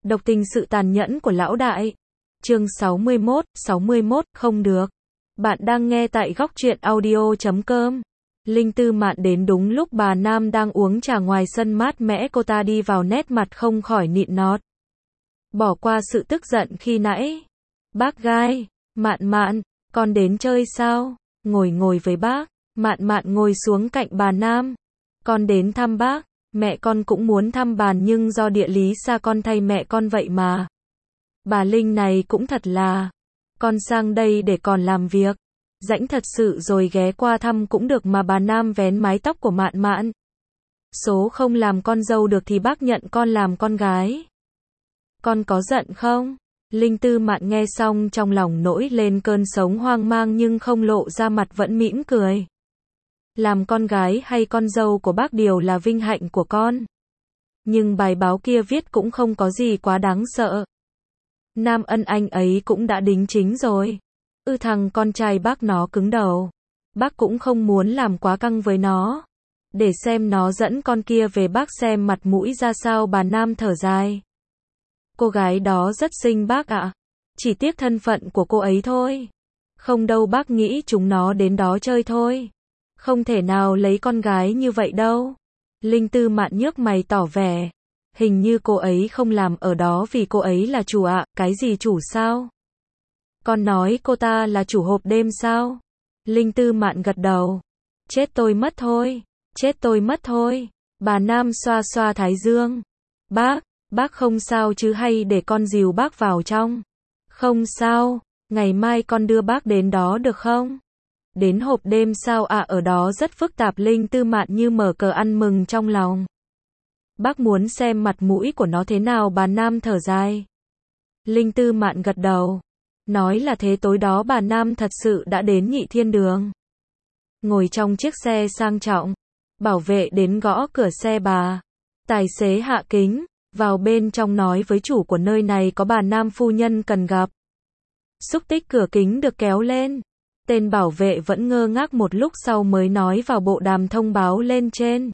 Độc tình sự tàn nhẫn của lão đại. Chương 61, không được. Bạn đang nghe tại góc truyện audio.com. Linh Tư Mạn đến đúng lúc bà Nam đang uống trà ngoài sân mát mẻ, cô ta đi vào nét mặt không khỏi nịn nót. Bỏ qua sự tức giận khi nãy. Bác gái, Mạn, con đến chơi sao? Ngồi với bác. Mạn ngồi xuống cạnh bà Nam. Con đến thăm bác. Mẹ con cũng muốn thăm bàn nhưng do địa lý xa con thay mẹ con vậy mà. Bà Linh này cũng thật là. Con sang đây để còn làm việc. Rảnh thật sự rồi ghé qua thăm cũng được mà. Bà Nam vén mái tóc của Mạn. Số không làm con dâu được thì bác nhận con làm con gái. Con có giận không? Linh Tư Mạn nghe xong trong lòng nổi lên cơn sống hoang mang nhưng không lộ ra mặt, vẫn mỉm cười. Làm con gái hay con dâu của bác đều là vinh hạnh của con. Nhưng bài báo kia viết cũng không có gì quá đáng sợ. Nam Ân anh ấy cũng đã đính chính rồi. Thằng con trai bác nó cứng đầu. Bác cũng không muốn làm quá căng với nó. Để xem nó dẫn con kia về bác xem mặt mũi ra sao. Bà Nam thở dài. Cô gái đó rất xinh bác ạ. Chỉ tiếc thân phận của cô ấy thôi. Không đâu, bác nghĩ chúng nó đến đó chơi thôi. Không thể nào lấy con gái như vậy đâu. Linh Tư Mạn nhếch mày tỏ vẻ. Hình như cô ấy không làm ở đó vì cô ấy là chủ ạ. Cái gì chủ sao? Con nói cô ta là chủ hộp đêm sao? Linh Tư Mạn gật đầu. Chết tôi mất thôi. Bà Nam xoa xoa thái dương. Bác không sao chứ, hay để con dìu bác vào trong? Không sao, ngày mai con đưa bác đến đó được không? Đến hộp đêm sao ạ? Ở đó rất phức tạp. Linh Tư Mạn như mở cờ ăn mừng trong lòng. Bác muốn xem mặt mũi của nó thế nào. Bà Nam thở dài. Linh Tư Mạn gật đầu. Nói là thế. Tối đó bà Nam thật sự đã đến Nhị Thiên Đường. Ngồi trong chiếc xe sang trọng. Bảo vệ đến gõ cửa xe bà. Tài xế hạ kính. Vào bên trong nói với chủ của nơi này có bà Nam phu nhân cần gặp. Xúc tích cửa kính được kéo lên. Tên bảo vệ vẫn ngơ ngác một lúc sau mới nói vào bộ đàm thông báo lên trên.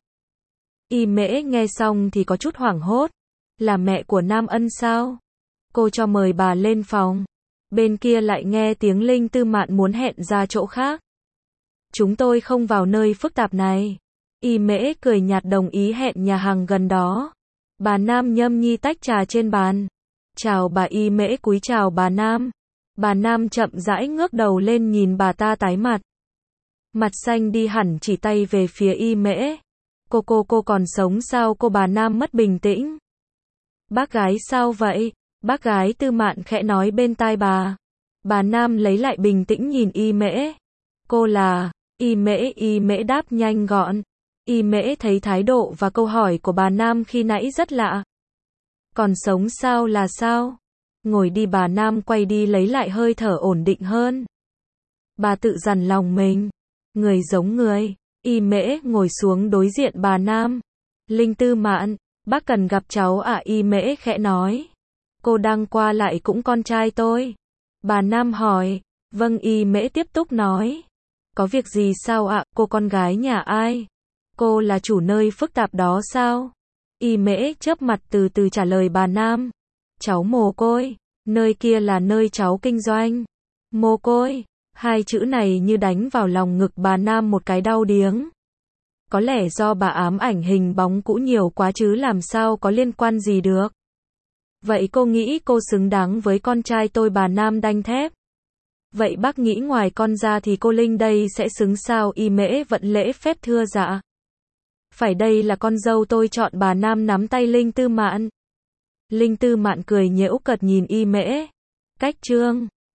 Y Mễ nghe xong thì có chút hoảng hốt. Là mẹ của Nam Ân sao? Cô cho mời bà lên phòng. Bên kia lại nghe tiếng Linh Tư Mạn muốn hẹn ra chỗ khác. Chúng tôi không vào nơi phức tạp này. Y Mễ cười nhạt đồng ý hẹn nhà hàng gần đó. Bà Nam nhâm nhi tách trà trên bàn. Chào bà. Y Mễ cúi chào bà Nam. Bà Nam chậm rãi ngước đầu lên nhìn bà ta tái mặt. Mặt xanh đi hẳn, chỉ tay về phía Y Mễ. Cô còn sống sao? Bà Nam mất bình tĩnh. Bác gái sao vậy? Bác gái Tư Mạn khẽ nói bên tai bà. Bà Nam lấy lại bình tĩnh nhìn Y Mễ. Cô là? Y Mễ đáp nhanh gọn. Y Mễ thấy thái độ và câu hỏi của bà Nam khi nãy rất lạ. Còn sống sao là sao? Ngồi đi. Bà Nam quay đi lấy lại hơi thở, ổn định hơn. Bà tự dằn lòng mình. Người giống người. Y Mễ ngồi xuống đối diện bà Nam. Linh Tư Mạn, bác cần gặp cháu ạ? Y Mễ khẽ nói. Cô đang qua lại cũng con trai tôi. Bà Nam hỏi. Vâng. Y Mễ tiếp tục nói. Có việc gì sao ạ? Cô con gái nhà ai? Cô là chủ nơi phức tạp đó sao? Y Mễ chớp mặt từ từ trả lời bà Nam. Cháu mồ côi. Nơi kia là nơi cháu kinh doanh. Mồ côi. Hai chữ này như đánh vào lòng ngực bà Nam một cái đau điếng. Có lẽ do bà ám ảnh hình bóng cũ nhiều quá chứ làm sao có liên quan gì được. Vậy cô nghĩ cô xứng đáng với con trai tôi? Bà Nam đanh thép. Vậy bác nghĩ ngoài con ra thì cô Linh đây sẽ xứng sao? Y Mễ vẫn lễ phép thưa dạ. Phải, đây là con dâu tôi chọn. Bà Nam nắm tay Linh Tư Mạn. Linh Tư Mạn cười nhễu cợt nhìn Y Mễ. Cách trương.